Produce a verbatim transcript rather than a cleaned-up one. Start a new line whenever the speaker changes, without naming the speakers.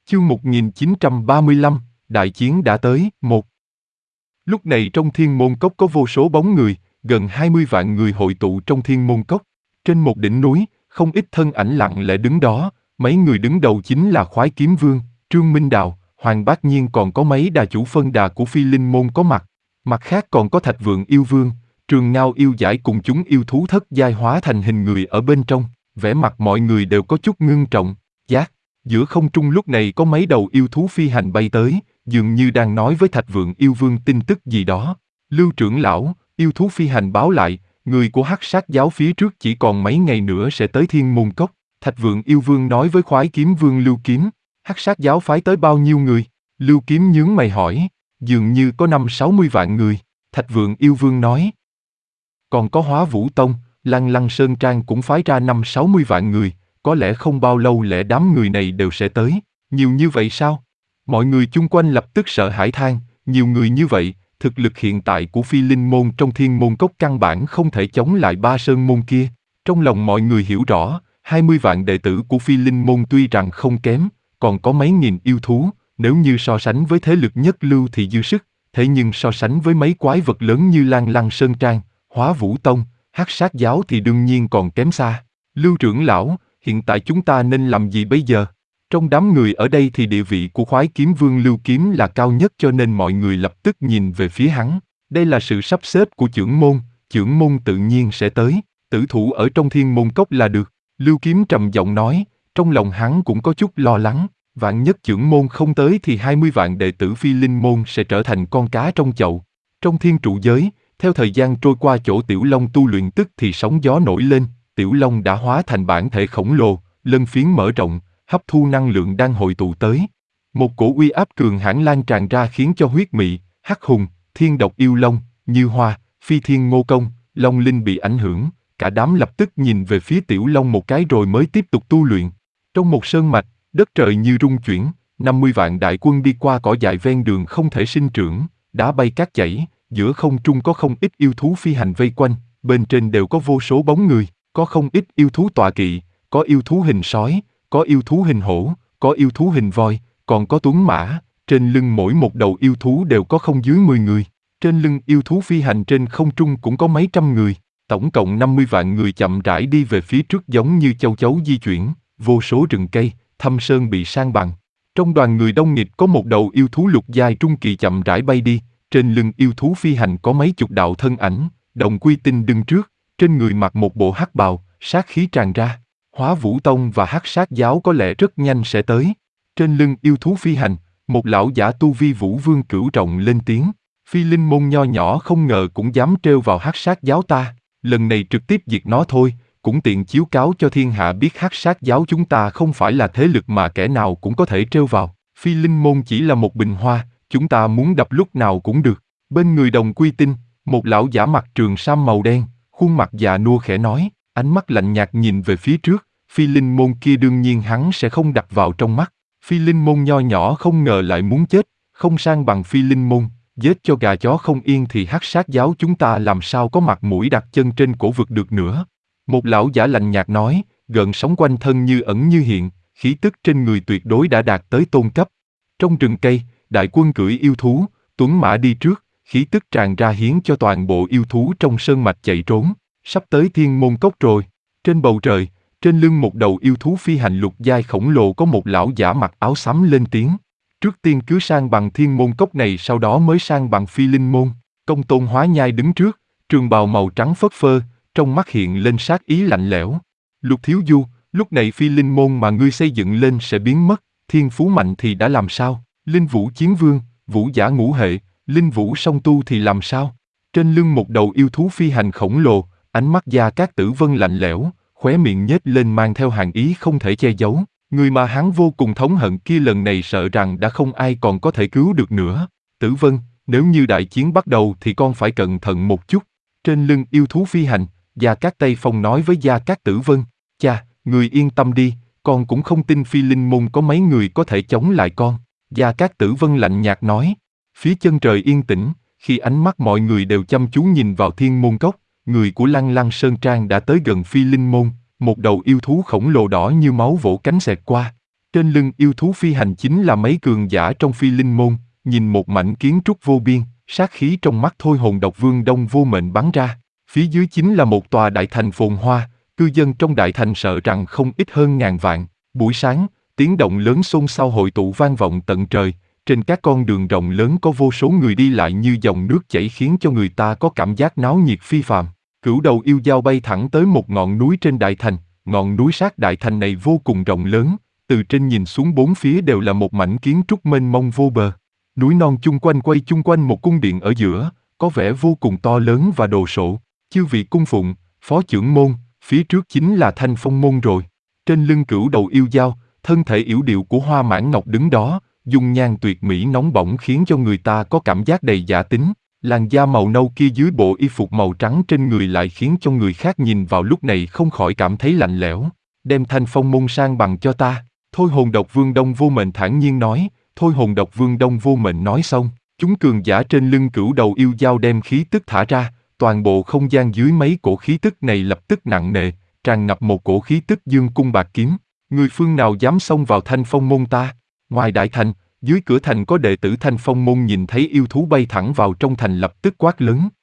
Chương một nghìn chín trăm ba mươi lăm, đại chiến đã tới. Một. Lúc này trong Thiên Môn Cốc có vô số bóng người, gần hai mươi vạn người hội tụ trong Thiên Môn Cốc. Trên một đỉnh núi, không ít thân ảnh lặng lẽ đứng đó, mấy người đứng đầu chính là Khoái Kiếm Vương, Trương Minh Đào, Hoàng Bác Nhiên, còn có mấy đà chủ phân đà của Phi Linh Môn có mặt. Mặt khác còn có Thạch Vượng Yêu Vương, Trường Ngao Yêu Giải cùng chúng yêu thú thất giai hóa thành hình người ở bên trong. Vẻ mặt mọi người đều có chút ngưng trọng. Giác. Giữa không trung lúc này có mấy đầu yêu thú phi hành bay tới, dường như đang nói với Thạch Vượng Yêu Vương tin tức gì đó. Lưu trưởng lão, yêu thú phi hành báo lại, người của Hắc Sát giáo phía trước chỉ còn mấy ngày nữa sẽ tới Thiên Môn Cốc. Thạch Vượng Yêu Vương nói với Khoái Kiếm Vương Lưu Kiếm. Hắc Sát giáo phái tới bao nhiêu người? Lưu Kiếm nhướng mày hỏi. Dường như có năm sáu mươi vạn người. Thạch Vượng Yêu Vương nói. Còn có Hóa Vũ Tông, Lăng Lăng Sơn Trang cũng phái ra năm sáu mươi vạn người. Có lẽ không bao lâu lẽ đám người này đều sẽ tới. Nhiều như vậy sao? Mọi người chung quanh lập tức sợ hãi than. Nhiều người như vậy, thực lực hiện tại của Phi Linh Môn trong Thiên Môn Cốc căn bản không thể chống lại ba sơn môn kia. Trong lòng mọi người hiểu rõ, hai mươi vạn đệ tử của Phi Linh Môn tuy rằng không kém, còn có mấy nghìn yêu thú, nếu như so sánh với thế lực nhất lưu thì dư sức, thế nhưng so sánh với mấy quái vật lớn như Lăng Lăng Sơn Trang, Hóa Vũ Tông, Hắc Sát giáo thì đương nhiên còn kém xa. Lưu trưởng lão, hiện tại chúng ta nên làm gì bây giờ? Trong đám người ở đây thì địa vị của Khoái Kiếm Vương Lưu Kiếm là cao nhất, cho nên mọi người lập tức nhìn về phía hắn. Đây là sự sắp xếp của chưởng môn, chưởng môn tự nhiên sẽ tới, tử thủ ở trong Thiên Môn Cốc là được. Lưu Kiếm trầm giọng nói, trong lòng hắn cũng có chút lo lắng, vạn nhất chưởng môn không tới thì hai mươi vạn đệ tử Phi Linh Môn sẽ trở thành con cá trong chậu. Trong thiên trụ giới, theo thời gian trôi qua chỗ Tiểu Long tu luyện tức thì sóng gió nổi lên, Tiểu Long đã hóa thành bản thể khổng lồ, lân phiến mở rộng, hấp thu năng lượng đang hội tụ tới. Một cổ uy áp cường hãn lan tràn ra khiến cho huyết mị, hắc hùng, thiên độc yêu long, như hoa, phi thiên ngô công, long linh bị ảnh hưởng, cả đám lập tức nhìn về phía Tiểu Long một cái rồi mới tiếp tục tu luyện. Trong một sơn mạch, đất trời như rung chuyển, năm mươi vạn đại quân đi qua cỏ dại ven đường không thể sinh trưởng, đá bay cát chảy, giữa không trung có không ít yêu thú phi hành vây quanh, bên trên đều có vô số bóng người, có không ít yêu thú tọa kỵ, có yêu thú hình sói, có yêu thú hình hổ, có yêu thú hình voi, còn có tuấn mã, trên lưng mỗi một đầu yêu thú đều có không dưới mười người. Trên lưng yêu thú phi hành trên không trung cũng có mấy trăm người, tổng cộng năm mươi vạn người chậm rãi đi về phía trước giống như châu chấu di chuyển, vô số rừng cây, thâm sơn bị san bằng. Trong đoàn người đông nghịt có một đầu yêu thú lục giai trung kỳ chậm rãi bay đi, trên lưng yêu thú phi hành có mấy chục đạo thân ảnh, Đồng Quy Tinh đứng trước, trên người mặc một bộ hắc bào, sát khí tràn ra. Hóa Vũ Tông và Hắc Sát giáo có lẽ rất nhanh sẽ tới. Trên lưng yêu thú phi hành, một lão giả tu vi Vũ Vương cửu trọng lên tiếng. Phi Linh Môn nho nhỏ không ngờ cũng dám trêu vào Hắc Sát giáo ta, lần này trực tiếp diệt nó thôi, cũng tiện chiếu cáo cho thiên hạ biết Hắc Sát giáo chúng ta không phải là thế lực mà kẻ nào cũng có thể trêu vào. Phi Linh Môn chỉ là một bình hoa, chúng ta muốn đập lúc nào cũng được. Bên người Đồng Quy Tinh, một lão giả mặc trường sam màu đen, khuôn mặt già nua khẽ nói, ánh mắt lạnh nhạt nhìn về phía trước. Phi Linh Môn kia đương nhiên hắn sẽ không đặt vào trong mắt. Phi Linh Môn nho nhỏ không ngờ lại muốn chết, không sang bằng Phi Linh Môn, giết cho gà chó không yên thì Hắc Sát giáo chúng ta làm sao có mặt mũi đặt chân trên cổ vực được nữa. Một lão giả lạnh nhạt nói, gợn sóng quanh thân như ẩn như hiện, khí tức trên người tuyệt đối đã đạt tới tôn cấp. Trong rừng cây, đại quân cưỡi yêu thú, tuấn mã đi trước, khí tức tràn ra hiến cho toàn bộ yêu thú trong sơn mạch chạy trốn. Sắp tới Thiên Môn Cốc rồi. Trên bầu trời, trên lưng một đầu yêu thú phi hành lục giai khổng lồ có một lão giả mặc áo xám lên tiếng. Trước tiên cứ sang bằng Thiên Môn Cốc này, sau đó mới sang bằng Phi Linh Môn. Công Tôn Hóa Nhai đứng trước, trường bào màu trắng phất phơ, trong mắt hiện lên sát ý lạnh lẽo. Lục Thiếu Du, lúc này Phi Linh Môn mà ngươi xây dựng lên sẽ biến mất, thiên phú mạnh thì đã làm sao? Linh Vũ Chiến Vương, Vũ Giả Ngũ Hệ, Linh Vũ Song Tu thì làm sao? Trên lưng một đầu yêu thú phi hành khổng lồ, ánh mắt Gia Cát Tử Vân lạnh lẽo, khóe miệng nhếch lên mang theo hàn ý không thể che giấu. Người mà hắn vô cùng thống hận kia lần này sợ rằng đã không ai còn có thể cứu được nữa. Tử Vân, nếu như đại chiến bắt đầu thì con phải cẩn thận một chút. Trên lưng yêu thú phi hành, Gia Cát Tây Phong nói với Gia Cát Tử Vân, cha, người yên tâm đi, con cũng không tin Phi Linh Môn có mấy người có thể chống lại con. Gia Cát Tử Vân lạnh nhạt nói. Phía chân trời yên tĩnh, khi ánh mắt mọi người đều chăm chú nhìn vào Thiên Môn Cốc, người của Lăng Lăng Sơn Trang đã tới gần Phi Linh Môn, một đầu yêu thú khổng lồ đỏ như máu vỗ cánh xẹt qua. Trên lưng yêu thú phi hành chính là mấy cường giả trong phi linh môn, nhìn một mảnh kiến trúc vô biên, sát khí trong mắt thôi hồn độc vương đông vô mệnh bắn ra. Phía dưới chính là một tòa đại thành phồn hoa, cư dân trong đại thành sợ rằng không ít hơn ngàn vạn. Buổi sáng, tiếng động lớn xôn xao hội tụ vang vọng tận trời, trên các con đường rộng lớn có vô số người đi lại như dòng nước chảy khiến cho người ta có cảm giác náo nhiệt phi phàm. Cửu đầu yêu dao bay thẳng tới một ngọn núi trên đại thành, ngọn núi sát đại thành này vô cùng rộng lớn, từ trên nhìn xuống bốn phía đều là một mảnh kiến trúc mênh mông vô bờ. Núi non chung quanh quay chung quanh một cung điện ở giữa, có vẻ vô cùng to lớn và đồ sộ. Chư vị cung phụng, phó trưởng môn, phía trước chính là Thanh Phong môn rồi. Trên lưng cửu đầu yêu dao, thân thể yểu điệu của Hoa Mãn Ngọc đứng đó, dung nhan tuyệt mỹ nóng bỏng khiến cho người ta có cảm giác đầy giả tính. Làn da màu nâu kia dưới bộ y phục màu trắng trên người lại khiến cho người khác nhìn vào lúc này không khỏi cảm thấy lạnh lẽo. Đem Thanh Phong môn sang bằng cho ta. Thôi hồn độc vương đông vô mệnh thản nhiên nói. Thôi hồn độc vương đông vô mệnh nói xong, chúng cường giả trên lưng cửu đầu yêu dao đem khí tức thả ra, toàn bộ không gian dưới mấy cổ khí tức này lập tức nặng nề, tràn ngập một cổ khí tức dương cung bạc kiếm. Người phương nào dám xông vào Thanh Phong môn ta? Ngoài đại thành, dưới cửa thành có đệ tử Thanh Phong môn nhìn thấy yêu thú bay thẳng vào trong thành lập tức quát lớn.